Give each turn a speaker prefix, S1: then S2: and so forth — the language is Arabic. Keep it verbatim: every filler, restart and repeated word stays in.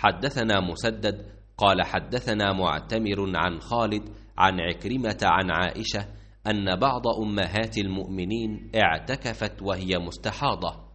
S1: حدثنا مسدد قال حدثنا معتمر عن خالد عن عكرمة عن عائشة أن بعض أمهات المؤمنين اعتكفت وهي مستحاضة،